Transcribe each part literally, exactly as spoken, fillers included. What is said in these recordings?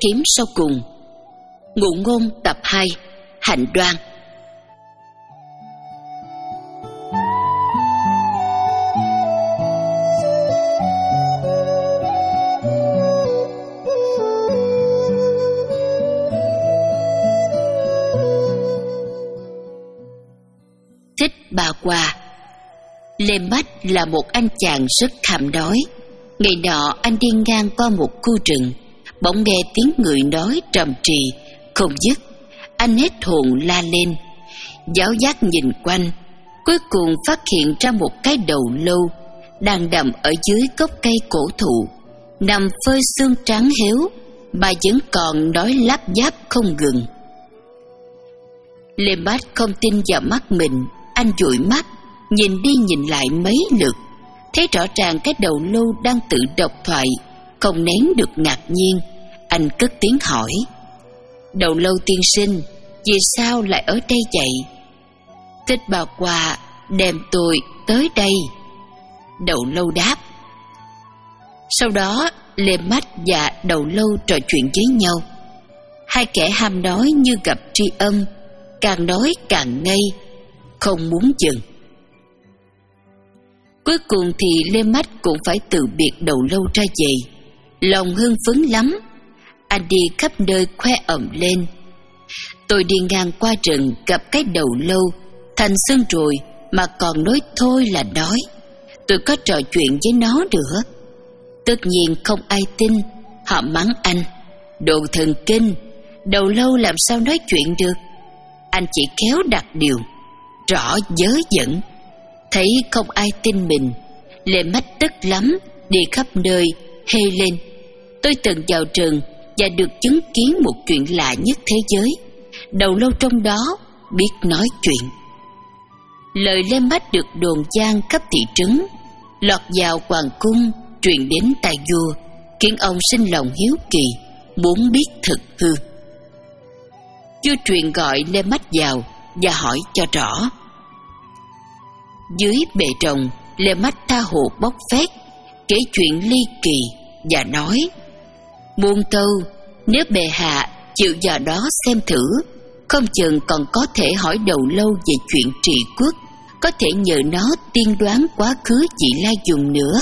kiếm sau cùng. Ngụ ngôn tập hai. Hạnh đoan. Thích Ba Qua. Lê Mách là một anh chàng rất kham đói. Ngày nọ anh đi ngang qua một khu rừng, bỗng nghe tiếng người nói trầm trì không dứt. Anh hết hồn la lên, giáo giác nhìn quanh, cuối cùng phát hiện ra một cái đầu lâu đang nằm ở dưới gốc cây cổ thụ, nằm phơi xương trắng héo mà vẫn còn nói lắp bắp không ngừng. Lê Mách không tin vào mắt mình, anh dụi mắt nhìn đi nhìn lại mấy lượt, thấy rõ ràng cái đầu lâu đang tự độc thoại, không nén được ngạc nhiên. Anh cất tiếng hỏi: "Đầu lâu tiên sinh, vì sao lại ở đây vậy?" Thích Ba Qua đem tôi tới đây. Đầu lâu đáp. Sau đó Lê Mách và đầu lâu trò chuyện với nhau. Hai kẻ ham nói như gặp tri âm, càng nói càng ngây, không muốn dừng. Cuối cùng thì Lê Mách cũng phải từ biệt đầu lâu ra về. Lòng hưng phấn lắm, anh đi khắp nơi khoe ầm lên: "Tôi đi ngang qua rừng gặp cái đầu lâu thành xương rồi mà còn nói thôi là nói. Tôi có trò chuyện với nó nữa." Tất nhiên không ai tin, họ mắng anh: "Đồ thần kinh, đầu lâu làm sao nói chuyện được?" Anh chỉ khéo đặt điều, rõ dớ dẫn. Thấy không ai tin mình, Lê Mách tức lắm, đi khắp nơi hê lên: "Tôi từng vào rừng và được chứng kiến một chuyện lạ nhất thế giới. Đầu lâu trong đó biết nói chuyện." Lời Lê Mách được đồn vang khắp thị trấn, lọt vào hoàng cung, truyền đến tai vua, khiến ông sinh lòng hiếu kỳ, muốn biết thực hư. Vua truyền gọi Lê Mách vào và hỏi cho rõ. Dưới bệ rồng, Lê Mách tha hồ bóc phét, kể chuyện ly kỳ và nói: "Muôn tâu, nếu bệ hạ chịu vào đó xem thử, không chừng còn có thể hỏi đầu lâu về chuyện trị quốc, có thể nhờ nó tiên đoán quá khứ vị lai dùng nữa."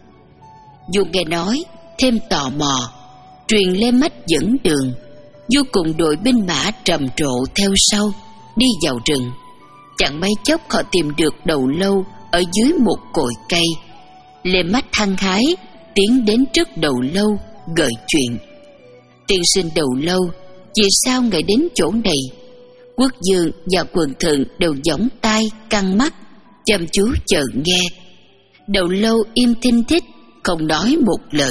Vua nghe nói, thêm tò mò, truyền Lê Mách dẫn đường. Vua cùng đội binh mã trầm trộ theo sau, đi vào rừng. Chẳng mấy chốc họ tìm được đầu lâu ở dưới một cội cây. Lê Mách hăng hái tiến đến trước đầu lâu, gợi chuyện: "Tiên sinh đầu lâu, vì sao ngài đến chỗ này?" Quốc vương và quần thần đều giỏng tai căng mắt, chăm chú chờ nghe. Đầu lâu im thinh thích, không nói một lời.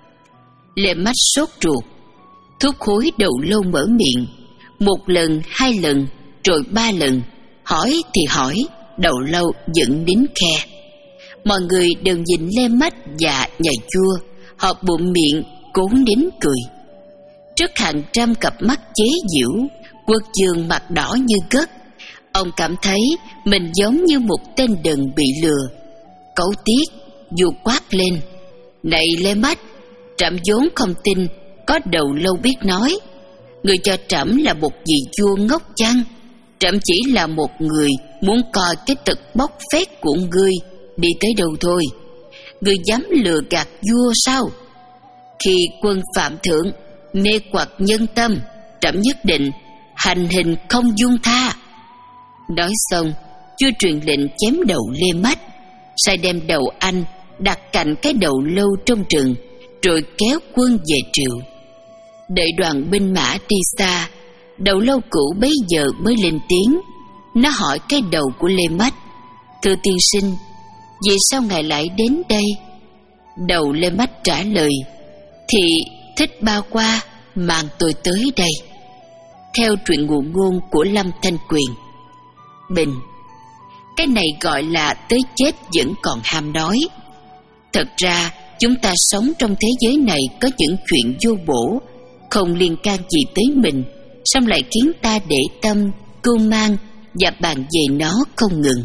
Lê Mách sốt ruột, thúc hối đầu lâu mở miệng. Một lần, hai lần, rồi ba lần. Hỏi thì hỏi, đầu lâu vẫn nín khe. Mọi người đều nhìn Lê Mách và nhà vua, họ bụm miệng cố nín cười. Trước hàng trăm cặp mắt chế giễu, quốc vương mặt đỏ như gấc. Ông cảm thấy mình giống như một tên đần bị lừa. Cẩu tiết, vua quát lên: "Này Lê Mách, trẫm vốn không tin có đầu lâu biết nói. Người cho trẫm là một vị vua ngốc chăng? Trẫm chỉ là một người muốn coi cái tật bóc phét của ngươi đi tới đâu thôi. Ngươi dám lừa gạt vua sao? Khi quân phạm thượng mê hoặc nhân tâm, trẫm nhất định hành hình không dung tha." Nói xong, vua truyền lệnh chém đầu Lê Mách, sai đem đầu anh đặt cạnh cái đầu lâu trong rừng, rồi kéo quân về triều. Đợi đoàn binh mã đi xa, đầu lâu cũ bấy giờ mới lên tiếng. Nó hỏi cái đầu của Lê Mách: "Thưa tiên sinh, vì sao ngài lại đến đây?" Đầu Lê Mách trả lời: "Thì Thích Ba Qua mang tôi tới đây." Theo truyện ngụ ngôn của Lâm Thanh Quyền. Bình: cái này gọi là tới chết vẫn còn ham nói. Thật ra chúng ta sống trong thế giới này có những chuyện vô bổ, không liên can gì tới mình, song lại khiến ta để tâm, cưu mang và bàn về nó không ngừng.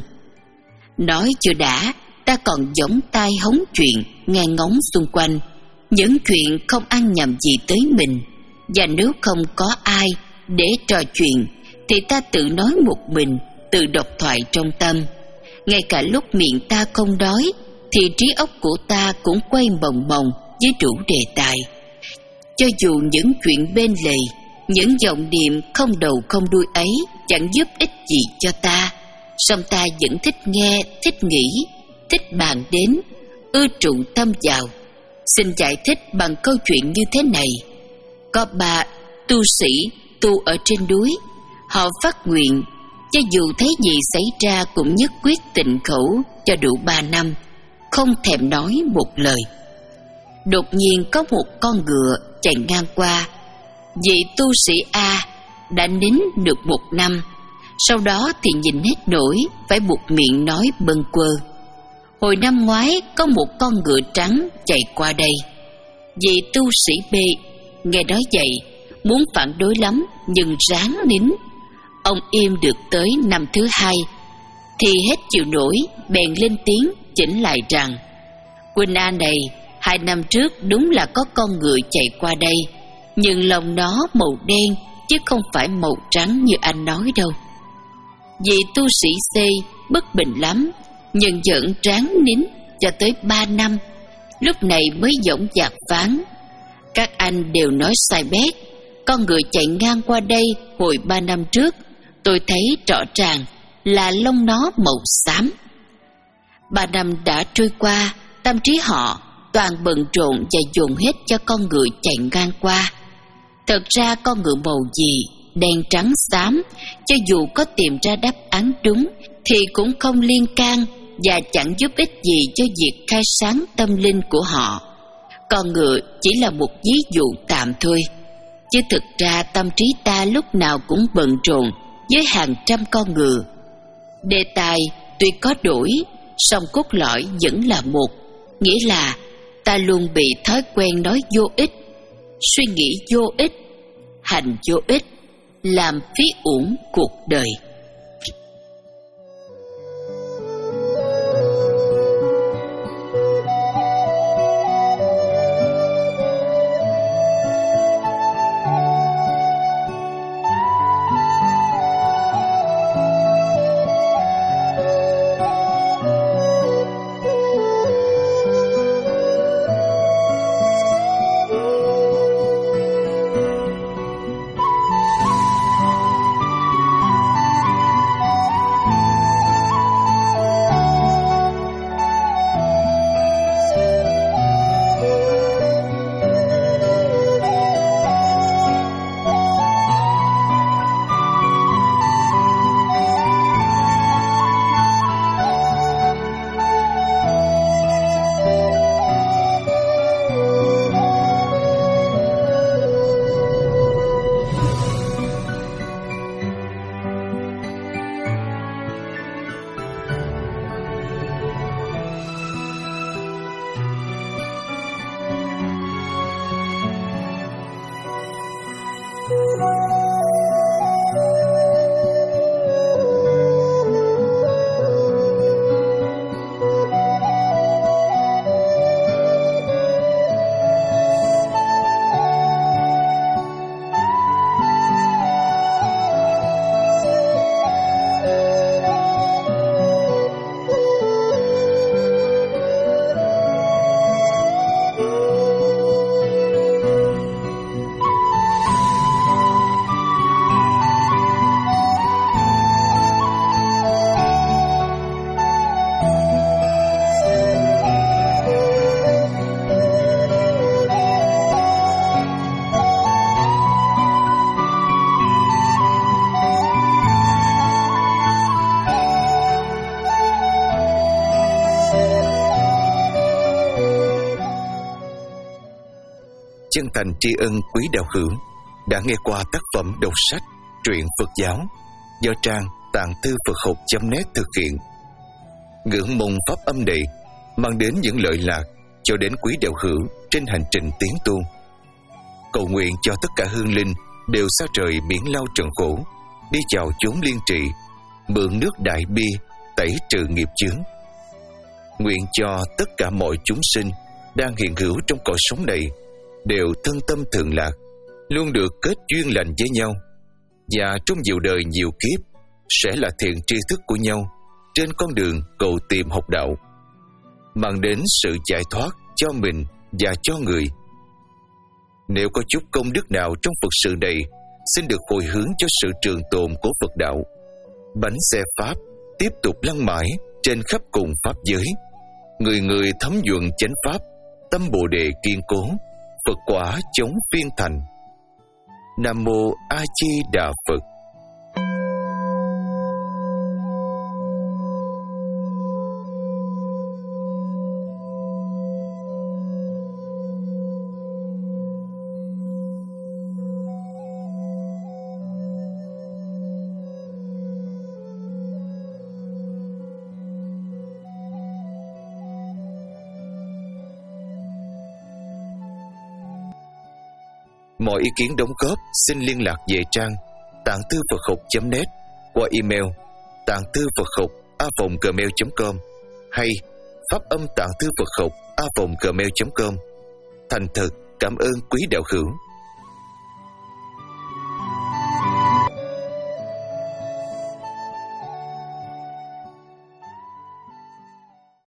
Nói chưa đã, ta còn giỏng tai hóng chuyện, nghe ngóng xung quanh những chuyện không ăn nhầm gì tới mình. Và nếu không có ai để trò chuyện thì ta tự nói một mình, tự độc thoại trong tâm. Ngay cả lúc miệng ta không đói thì trí óc của ta cũng quay bồng bồng với đủ đề tài. Cho dù những chuyện bên lề, những dòng điềm không đầu không đuôi ấy chẳng giúp ích gì cho ta, song ta vẫn thích nghe, thích nghĩ, thích bàn đến, ưa trụ tâm vào. Xin giải thích bằng câu chuyện như thế này. Có ba tu sĩ tu ở trên núi. Họ phát nguyện cho dù thấy gì xảy ra cũng nhất quyết tịnh khẩu cho đủ ba năm, không thèm nói một lời. Đột nhiên có một con ngựa chạy ngang qua. Vị tu sĩ A đã nín được một năm, sau đó thì nhìn hết nổi, phải buộc miệng nói bâng quơ. Hồi năm ngoái có một con ngựa trắng chạy qua đây. Vị tu sĩ B nghe nói vậy, muốn phản đối lắm nhưng ráng nín. Ông im được tới năm thứ hai thì hết chịu nổi, bèn lên tiếng chỉnh lại rằng: Huynh A này, hai năm trước đúng là có con ngựa chạy qua đây, nhưng lông nó màu đen chứ không phải màu trắng như anh nói đâu. Vị tu sĩ C bất bình lắm, nhưng vẫn ráng nín cho tới ba năm, lúc này mới dõng dạc phán: Các anh đều nói sai bét. Con ngựa chạy ngang qua đây hồi ba năm trước, tôi thấy rõ ràng là lông nó màu xám. Ba năm đã trôi qua, tâm trí họ toàn bận rộn và dồn hết cho con ngựa chạy ngang qua. Thật ra con ngựa màu gì, đen trắng xám, cho dù có tìm ra đáp án đúng thì cũng không liên can và chẳng giúp ích gì cho việc khai sáng tâm linh của họ. Con ngựa chỉ là một ví dụ tạm thôi, chứ thực ra tâm trí ta lúc nào cũng bận rộn với hàng trăm con ngựa. Đề tài tuy có đổi, song cốt lõi vẫn là một, nghĩa là ta luôn bị thói quen nói vô ích, suy nghĩ vô ích, hành vô ích, làm phí uổng cuộc đời. Chân thành tri ân quý đạo hữu đã nghe qua tác phẩm đọc sách truyện Phật giáo do trang tạng thư Phật học chấm net thực hiện. Ngưỡng mong pháp âm này mang đến những lợi lạc cho đến quý đạo hữu trên hành trình tiến tu. Cầu nguyện cho tất cả hương linh đều xa trời miễn lao trần khổ, đi chào chốn liên trị, mượn nước đại bi tẩy trừ nghiệp chướng. Nguyện cho tất cả mọi chúng sinh đang hiện hữu trong cõi sống này đều thân tâm thường lạc, luôn được kết duyên lành với nhau, và trong nhiều đời nhiều kiếp sẽ là thiện tri thức của nhau trên con đường cầu tìm học đạo, mang đến sự giải thoát cho mình và cho người. Nếu có chút công đức nào trong Phật sự này, xin được hồi hướng cho sự trường tồn của Phật đạo. Bánh xe Pháp tiếp tục lăn mãi trên khắp cùng Pháp giới. Người người thấm nhuận chánh Pháp, tâm Bồ Đề kiên cố, Phật quả chống phiên thành. Nam Mô A Di Đà Phật. Mọi ý kiến đóng góp xin liên lạc về trang tạng thư Phật học chấm net qua email tạng thư Phật học a còng gmail chấm com hay pháp âm tạng thư Phật học a còng gmail chấm com. Thành thật cảm ơn quý đạo hữu.